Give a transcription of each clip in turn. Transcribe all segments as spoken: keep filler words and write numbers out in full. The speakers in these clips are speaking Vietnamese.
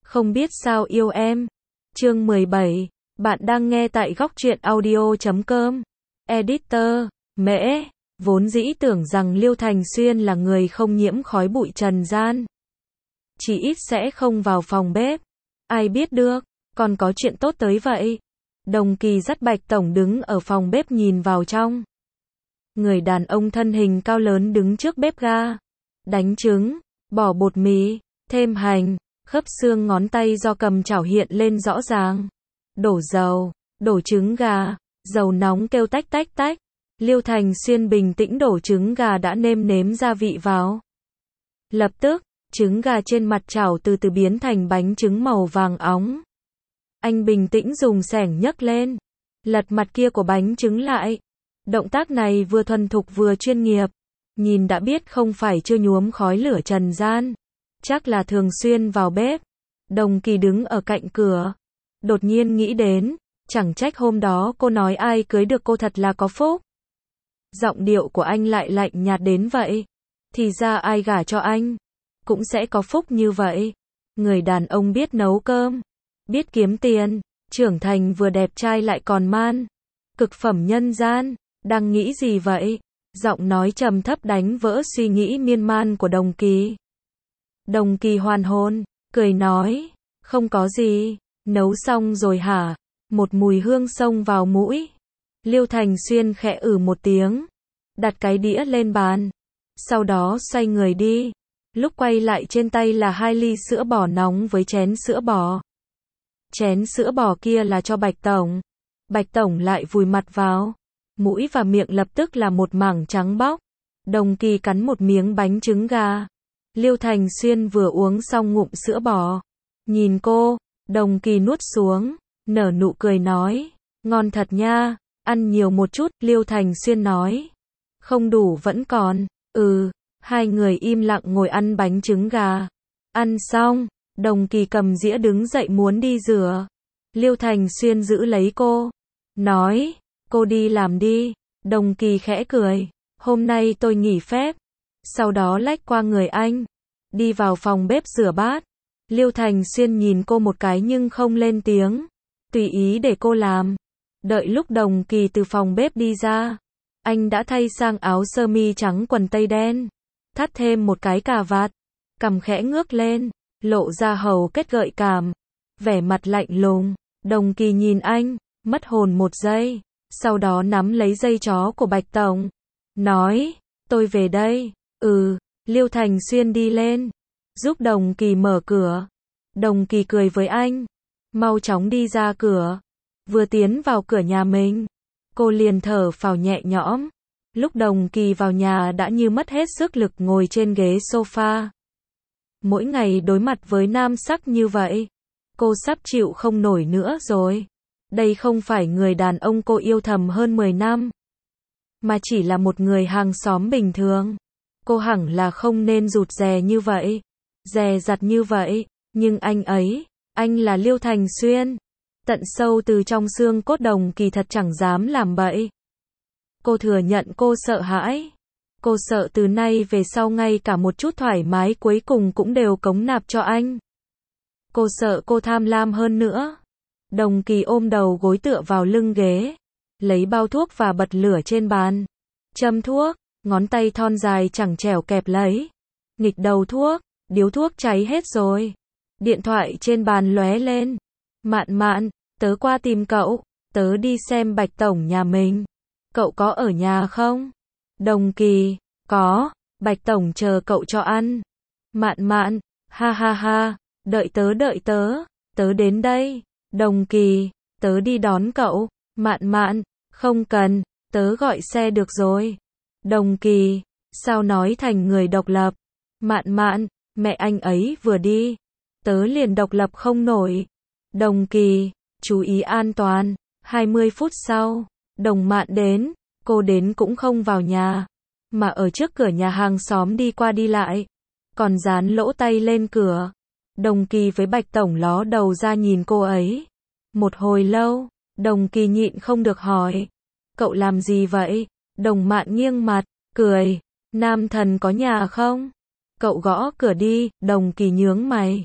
Không biết sao yêu em. Chương mười bảy. Bạn đang nghe tại góc truyện audio chấm com. Editor, Mễ, vốn dĩ tưởng rằng Liêu Thành Xuyên là người không nhiễm khói bụi trần gian. Chỉ ít sẽ không vào phòng bếp. Ai biết được, còn có chuyện tốt tới vậy. Đồng Kỳ dắt Bạch Tổng đứng ở phòng bếp nhìn vào trong. Người đàn ông thân hình cao lớn đứng trước bếp ga. Đánh trứng, bỏ bột mì, thêm hành, khớp xương ngón tay do cầm chảo hiện lên rõ ràng. Đổ dầu, đổ trứng gà, dầu nóng kêu tách tách tách. Liêu Thành Xuyên bình tĩnh đổ trứng gà đã nêm nếm gia vị vào. Lập tức, trứng gà trên mặt chảo từ từ biến thành bánh trứng màu vàng óng. Anh bình tĩnh dùng xẻng nhấc lên, lật mặt kia của bánh trứng lại. Động tác này vừa thuần thục vừa chuyên nghiệp. Nhìn đã biết không phải chưa nhuốm khói lửa trần gian. Chắc là thường xuyên vào bếp. Đồng Kỳ đứng ở cạnh cửa. Đột nhiên nghĩ đến, chẳng trách hôm đó cô nói ai cưới được cô thật là có phúc. Giọng điệu của anh lại lạnh nhạt đến vậy. Thì ra ai gả cho anh, cũng sẽ có phúc như vậy. Người đàn ông biết nấu cơm, biết kiếm tiền, trưởng thành vừa đẹp trai lại còn man. Cực phẩm nhân gian, đang nghĩ gì vậy? Giọng nói trầm thấp đánh vỡ suy nghĩ miên man của Đồng Kỳ. Đồng Kỳ hoàn hồn, cười nói, không có gì, nấu xong rồi hả? Một mùi hương xông vào mũi. Liêu Thành Xuyên khẽ ử một tiếng, đặt cái đĩa lên bàn, sau đó xoay người đi. Lúc quay lại trên tay là hai ly sữa bò nóng với chén sữa bò. Chén sữa bò kia là cho Bạch Tổng. Bạch Tổng lại vùi mặt vào, mũi và miệng lập tức là một mảng trắng bóc. Đồng Kỳ cắn một miếng bánh trứng gà. Liêu Thành Xuyên vừa uống xong ngụm sữa bò, nhìn cô. Đồng Kỳ nuốt xuống, nở nụ cười nói, ngon thật nha, ăn nhiều một chút. Liêu Thành Xuyên nói, không đủ vẫn còn. Ừ. Hai người im lặng ngồi ăn bánh trứng gà. Ăn xong, Đồng Kỳ cầm dĩa đứng dậy muốn đi rửa. Liêu Thành Xuyên giữ lấy cô, nói, cô đi làm đi. Đồng Kỳ khẽ cười, hôm nay tôi nghỉ phép. Sau đó lách qua người anh, đi vào phòng bếp rửa bát. Liêu Thành Xuyên nhìn cô một cái nhưng không lên tiếng, tùy ý để cô làm. Đợi lúc Đồng Kỳ từ phòng bếp đi ra, anh đã thay sang áo sơ mi trắng quần tây đen, thắt thêm một cái cà vạt, cằm khẽ ngước lên, lộ ra hầu kết gợi cảm, vẻ mặt lạnh lùng. Đồng Kỳ nhìn anh, mất hồn một giây, sau đó nắm lấy dây chó của Bạch Tổng, nói, tôi về đây. Ừ. Liêu Thành Xuyên đi lên, giúp Đồng Kỳ mở cửa. Đồng Kỳ cười với anh, mau chóng đi ra cửa. Vừa tiến vào cửa nhà mình, cô liền thở phào nhẹ nhõm. Lúc Đồng Kỳ vào nhà đã như mất hết sức lực ngồi trên ghế sofa. Mỗi ngày đối mặt với nam sắc như vậy, cô sắp chịu không nổi nữa rồi. Đây không phải người đàn ông cô yêu thầm hơn mười năm, mà chỉ là một người hàng xóm bình thường. Cô hẳn là không nên rụt rè như vậy, dè dặt như vậy, nhưng anh ấy, anh là Liêu Thành Xuyên. Tận sâu từ trong xương cốt Đồng Kỳ thật chẳng dám làm bậy. Cô thừa nhận cô sợ hãi. Cô sợ từ nay về sau ngay cả một chút thoải mái cuối cùng cũng đều cống nạp cho anh. Cô sợ cô tham lam hơn nữa. Đồng Kỳ ôm đầu gối tựa vào lưng ghế, lấy bao thuốc và bật lửa trên bàn, châm thuốc, ngón tay thon dài chẳng trẻo kẹp lấy, nghịch đầu thuốc, điếu thuốc cháy hết rồi. Điện thoại trên bàn lóe lên. Mạn Mạn, tớ qua tìm cậu, tớ đi xem Bạch Tổng nhà mình. Cậu có ở nhà không? Đồng Kỳ, có, Bạch Tổng chờ cậu cho ăn. Mạn Mạn, ha ha ha, đợi tớ đợi tớ, tớ đến đây. Đồng Kỳ, tớ đi đón cậu. Mạn Mạn, không cần, tớ gọi xe được rồi. Đồng Kỳ, sao nói thành người độc lập? Mạn Mạn, mẹ anh ấy vừa đi, tớ liền độc lập không nổi. Đồng Kỳ, chú ý an toàn. hai mươi phút sau, Đồng Mạn đến, cô đến cũng không vào nhà, mà ở trước cửa nhà hàng xóm đi qua đi lại, còn dán lỗ tay lên cửa. Đồng Kỳ với Bạch Tổng ló đầu ra nhìn cô ấy. Một hồi lâu, Đồng Kỳ nhịn không được hỏi, cậu làm gì vậy? Đồng Mạn nghiêng mặt, cười, nam thần có nhà không? Cậu gõ cửa đi. Đồng Kỳ nhướng mày,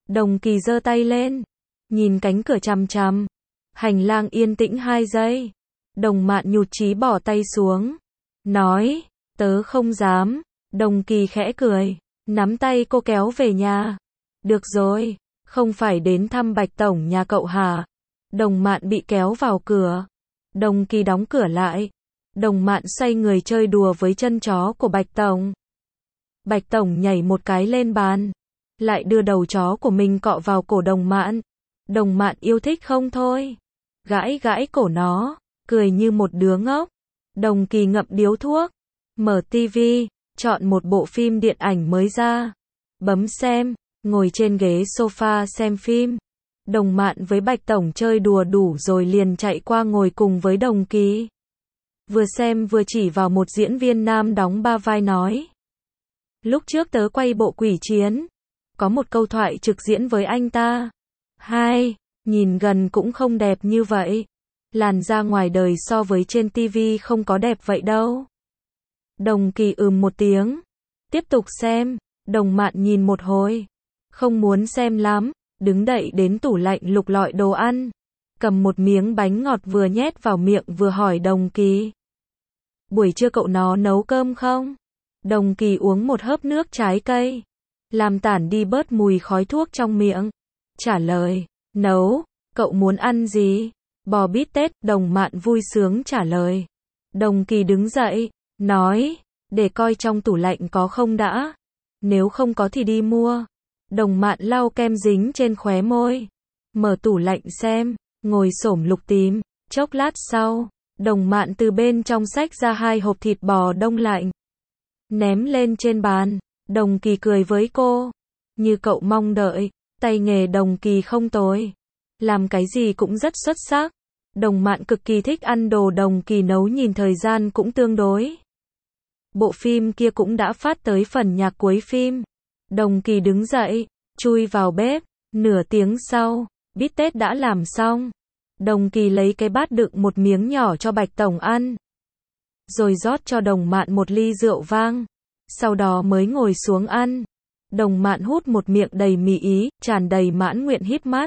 Đồng Kỳ giơ tay lên, nhìn cánh cửa chằm chằm. Hành lang yên tĩnh hai giây. Đồng Mạn nhụt chí bỏ tay xuống, nói, tớ không dám. Đồng Kỳ khẽ cười, nắm tay cô kéo về nhà. Được rồi, không phải đến thăm Bạch Tổng nhà cậu hả? Đồng Mạn bị kéo vào cửa. Đồng Kỳ đóng cửa lại. Đồng Mạn xoay người chơi đùa với chân chó của Bạch Tổng. Bạch Tổng nhảy một cái lên bàn, lại đưa đầu chó của mình cọ vào cổ Đồng Mạn. Đồng Mạn yêu thích không thôi, gãi gãi cổ nó, cười như một đứa ngốc. Đồng Kỳ ngậm điếu thuốc, mở tivi, chọn một bộ phim điện ảnh mới ra, bấm xem, ngồi trên ghế sofa xem phim. Đồng Mạn với Bạch Tổng chơi đùa đủ rồi liền chạy qua ngồi cùng với Đồng Kỳ. Vừa xem vừa chỉ vào một diễn viên nam đóng ba vai nói, lúc trước tớ quay bộ Quỷ Chiến, có một câu thoại trực diễn với anh ta. Hai, nhìn gần cũng không đẹp như vậy. Làn da ngoài đời so với trên tivi không có đẹp vậy đâu. Đồng Kỳ ừm một tiếng, tiếp tục xem. Đồng Mạn nhìn một hồi, không muốn xem lắm, đứng dậy đến tủ lạnh lục lọi đồ ăn, cầm một miếng bánh ngọt vừa nhét vào miệng vừa hỏi Đồng Kỳ, buổi trưa cậu nó nấu cơm không? Đồng Kỳ uống một hớp nước trái cây, làm tản đi bớt mùi khói thuốc trong miệng, trả lời, nấu. Cậu muốn ăn gì? Bò bít tết. Đồng Mạn vui sướng trả lời. Đồng Kỳ đứng dậy, nói, để coi trong tủ lạnh có không đã, nếu không có thì đi mua. Đồng Mạn lau kem dính trên khóe môi, mở tủ lạnh xem, ngồi xổm lục tìm. Chốc lát sau, Đồng Mạn từ bên trong xách ra hai hộp thịt bò đông lạnh, ném lên trên bàn. Đồng Kỳ cười với cô, như cậu mong đợi, tay nghề Đồng Kỳ không tồi, làm cái gì cũng rất xuất sắc. Đồng Mạn cực kỳ thích ăn đồ Đồng Kỳ nấu, nhìn thời gian cũng tương đối. Bộ phim kia cũng đã phát tới phần nhạc cuối phim. Đồng Kỳ đứng dậy, chui vào bếp. Nửa tiếng sau, bít tết đã làm xong. Đồng Kỳ lấy cái bát đựng một miếng nhỏ cho Bạch Tổng ăn, rồi rót cho Đồng Mạn một ly rượu vang, sau đó mới ngồi xuống ăn. Đồng Mạn hút một miệng đầy mì ý, tràn đầy mãn nguyện híp mắt.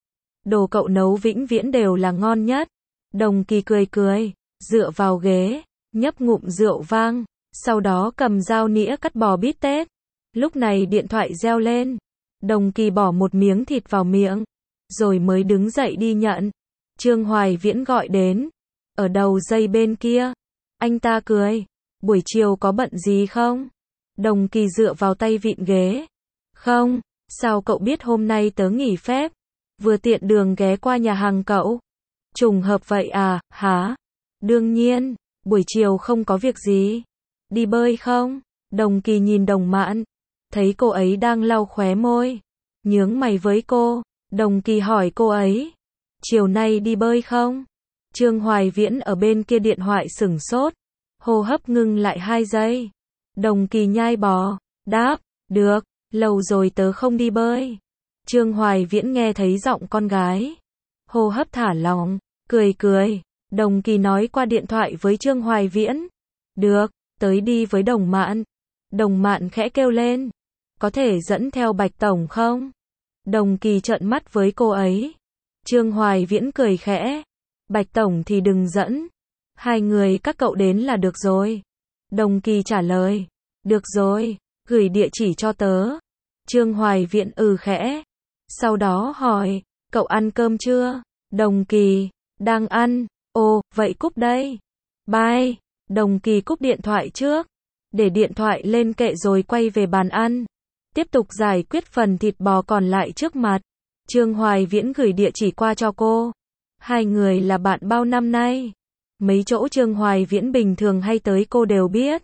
Đồ cậu nấu vĩnh viễn đều là ngon nhất. Đồng Kỳ cười cười, dựa vào ghế, nhấp ngụm rượu vang, sau đó cầm dao nĩa cắt bò bít tết. Lúc này điện thoại reo lên. Đồng Kỳ bỏ một miếng thịt vào miệng, rồi mới đứng dậy đi nhận. Trương Hoài Viễn gọi đến, ở đầu dây bên kia. Anh ta cười, buổi chiều có bận gì không? Đồng Kỳ dựa vào tay vịn ghế. Không, sao cậu biết hôm nay tớ nghỉ phép? Vừa tiện đường ghé qua nhà hàng cậu. Trùng hợp vậy à, hả? Đương nhiên, buổi chiều không có việc gì. Đi bơi không? Đồng Kỳ nhìn Đồng Mạn, thấy cô ấy đang lau khóe môi, nhướng mày với cô. Đồng Kỳ hỏi cô ấy, chiều nay đi bơi không? Trương Hoài Viễn ở bên kia điện thoại sửng sốt, hô hấp ngưng lại hai giây. Đồng Kỳ nhai bò, đáp, được, lâu rồi tớ không đi bơi. Trương Hoài Viễn nghe thấy giọng con gái, hô hấp thả lỏng, cười cười. Đồng Kỳ nói qua điện thoại với Trương Hoài Viễn, được, tới đi với Đồng Mạn. Đồng Mạn khẽ kêu lên, có thể dẫn theo Bạch Tổng không? Đồng Kỳ trợn mắt với cô ấy. Trương Hoài Viễn cười khẽ, Bạch Tổng thì đừng dẫn, hai người các cậu đến là được rồi. Đồng Kỳ trả lời, được rồi, gửi địa chỉ cho tớ. Trương Hoài Viễn ừ khẽ, sau đó hỏi, cậu ăn cơm chưa? Đồng Kỳ, đang ăn. Ồ, vậy cúp đây. Bye. Đồng Kỳ cúp điện thoại trước, để điện thoại lên kệ rồi quay về bàn ăn, tiếp tục giải quyết phần thịt bò còn lại trước mặt. Trương Hoài Viễn gửi địa chỉ qua cho cô. Hai người là bạn bao năm nay. Mấy chỗ Trương Hoài Viễn bình thường hay tới cô đều biết.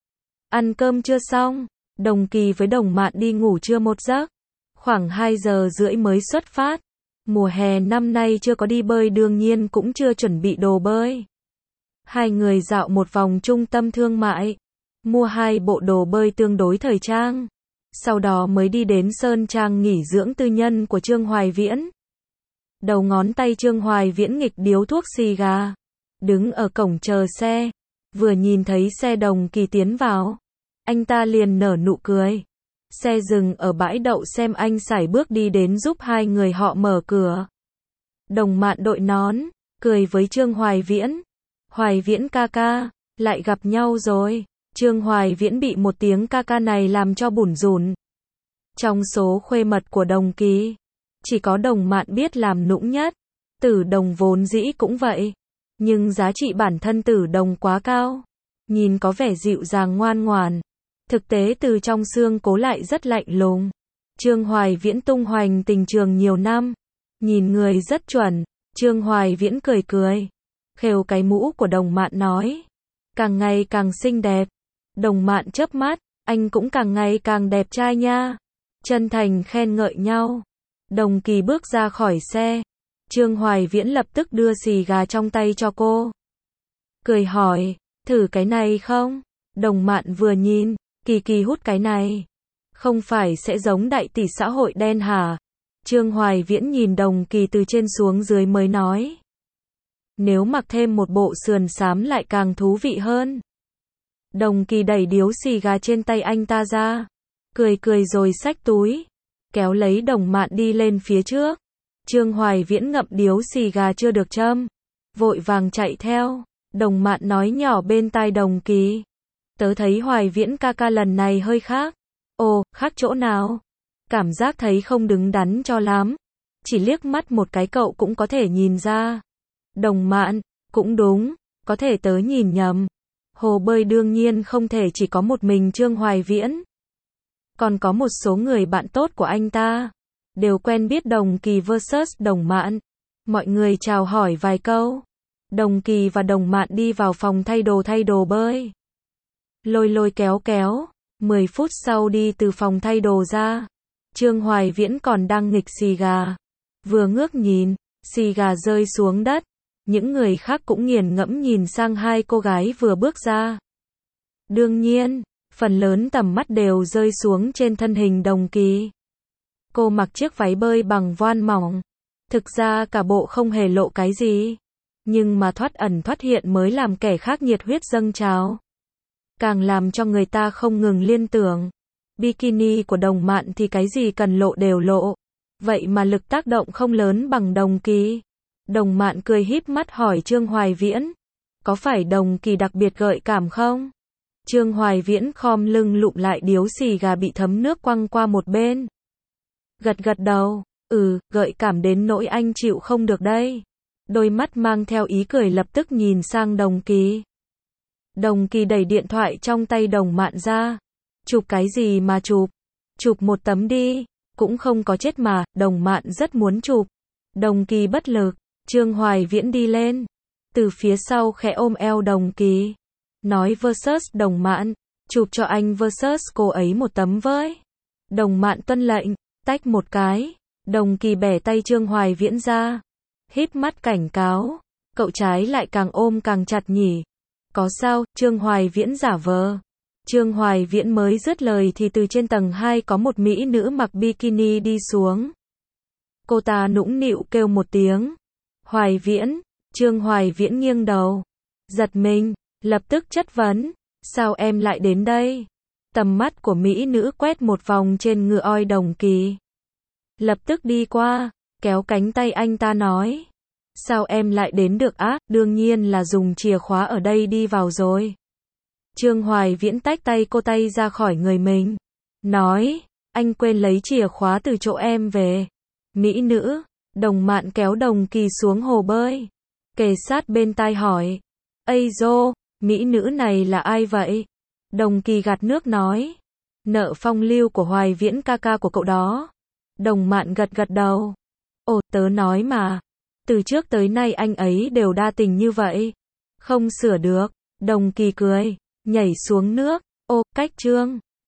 Ăn cơm chưa xong, Đồng Kỳ với Đồng Mạn đi ngủ trưa một giấc. Khoảng hai giờ rưỡi mới xuất phát. Mùa hè năm nay chưa có đi bơi, đương nhiên cũng chưa chuẩn bị đồ bơi. Hai người dạo một vòng trung tâm thương mại, mua hai bộ đồ bơi tương đối thời trang. Sau đó mới đi đến Sơn Trang nghỉ dưỡng tư nhân của Trương Hoài Viễn. Đầu ngón tay Trương Hoài Viễn nghịch điếu thuốc xì gà, đứng ở cổng chờ xe. Vừa nhìn thấy xe Đồng Kỳ tiến vào, anh ta liền nở nụ cười. Xe dừng ở bãi đậu xem anh sải bước đi đến giúp hai người họ mở cửa. Đồng Mạn đội nón, cười với Trương Hoài Viễn. Hoài Viễn ca ca, lại gặp nhau rồi. Trương Hoài Viễn bị một tiếng ca ca này làm cho bủn rủn. Trong số khuê mật của Đồng Kỳ, chỉ có Đồng Mạn biết làm nũng nhất. Tử Đồng vốn dĩ cũng vậy. Nhưng giá trị bản thân Tử Đồng quá cao. Nhìn có vẻ dịu dàng ngoan ngoãn. Thực tế từ trong xương cố lại rất lạnh lùng. Trương Hoài Viễn tung hoành tình trường nhiều năm. Nhìn người rất chuẩn. Trương Hoài Viễn cười cười. Khều cái mũ của Đồng Mạn nói. Càng ngày càng xinh đẹp. Đồng Mạn chớp mắt. Anh cũng càng ngày càng đẹp trai nha. Chân thành khen ngợi nhau. Đồng Kỳ bước ra khỏi xe. Trương Hoài Viễn lập tức đưa xì gà trong tay cho cô. Cười hỏi. Thử cái này không? Đồng Mạn vừa nhìn. Kỳ Kỳ hút cái này. Không phải sẽ giống đại tỷ xã hội đen hả? Trương Hoài Viễn nhìn Đồng Kỳ từ trên xuống dưới mới nói. Nếu mặc thêm một bộ sườn xám lại càng thú vị hơn. Đồng Kỳ đẩy điếu xì gà trên tay anh ta ra. Cười cười rồi xách túi. Kéo lấy Đồng Mạn đi lên phía trước. Trương Hoài Viễn ngậm điếu xì gà chưa được châm. Vội vàng chạy theo. Đồng Mạn nói nhỏ bên tai Đồng Kỳ. Tớ thấy Hoài Viễn ca ca lần này hơi khác. Ồ, khác chỗ nào? Cảm giác thấy không đứng đắn cho lắm. Chỉ liếc mắt một cái cậu cũng có thể nhìn ra. Đồng Mạn, cũng đúng, có thể tớ nhìn nhầm. Hồ bơi đương nhiên không thể chỉ có một mình Trương Hoài Viễn. Còn có một số người bạn tốt của anh ta. Đều quen biết Đồng Kỳ versus Đồng Mạn. Mọi người chào hỏi vài câu. Đồng Kỳ và Đồng Mạn đi vào phòng thay đồ thay đồ bơi. Lôi lôi kéo kéo. mười phút sau đi từ phòng thay đồ ra. Trương Hoài Viễn còn đang nghịch xì gà. Vừa ngước nhìn, xì gà rơi xuống đất. Những người khác cũng nghiền ngẫm nhìn sang hai cô gái vừa bước ra. Đương nhiên, phần lớn tầm mắt đều rơi xuống trên thân hình Đồng Kỳ. Cô mặc chiếc váy bơi bằng voan mỏng. Thực ra cả bộ không hề lộ cái gì. Nhưng mà thoát ẩn thoát hiện mới làm kẻ khác nhiệt huyết dâng trào. Càng làm cho người ta không ngừng liên tưởng. Bikini của Đồng Mạn thì cái gì cần lộ đều lộ. Vậy mà lực tác động không lớn bằng Đồng Kỳ. Đồng Mạn cười híp mắt hỏi Trương Hoài Viễn. Có phải Đồng Kỳ đặc biệt gợi cảm không? Trương Hoài Viễn khom lưng lụm lại điếu xì gà bị thấm nước quăng qua một bên. Gật gật đầu. Ừ, gợi cảm đến nỗi anh chịu không được đây. Đôi mắt mang theo ý cười lập tức nhìn sang Đồng Kỳ. Đồng Kỳ đẩy điện thoại trong tay Đồng Mạn ra. Chụp cái gì mà chụp? Chụp một tấm đi. Cũng không có chết mà, Đồng Mạn rất muốn chụp. Đồng Kỳ bất lực. Trương Hoài Viễn đi lên. Từ phía sau khẽ ôm eo Đồng Kỳ. Nói versus Đồng Mạn. Chụp cho anh versus cô ấy một tấm với. Đồng Mạn tuân lệnh. Tách một cái. Đồng Kỳ bẻ tay Trương Hoài Viễn ra. Híp mắt cảnh cáo. Cậu trái lại càng ôm càng chặt nhỉ. Có sao? Trương Hoài Viễn giả vờ. Trương Hoài Viễn mới dứt lời thì từ trên tầng hai có một mỹ nữ mặc bikini đi xuống. Cô ta nũng nịu kêu một tiếng. Hoài Viễn. Trương Hoài Viễn nghiêng đầu. Giật mình. Lập tức chất vấn. Sao em lại đến đây? Tầm mắt của mỹ nữ quét một vòng trên ngựa oi Đồng Kỳ. Lập tức đi qua. Kéo cánh tay anh ta nói. Sao em lại đến được á? Đương nhiên là dùng chìa khóa ở đây đi vào rồi. Trương Hoài Viễn tách tay cô tay ra khỏi người mình. Nói. Anh quên lấy chìa khóa từ chỗ em về. Mỹ nữ. Đồng Mạn kéo Đồng Kỳ xuống hồ bơi. Kề sát bên tai hỏi. Ây dô, mỹ nữ này là ai vậy? Đồng Kỳ gạt nước nói. Nợ phong lưu của Hoài Viễn ca ca của cậu đó. Đồng Mạn gật gật đầu. Ồ, tớ nói mà. Từ trước tới nay anh ấy đều đa tình như vậy. Không sửa được. Đồng Kỳ cười. Nhảy xuống nước. Ô, cách Trương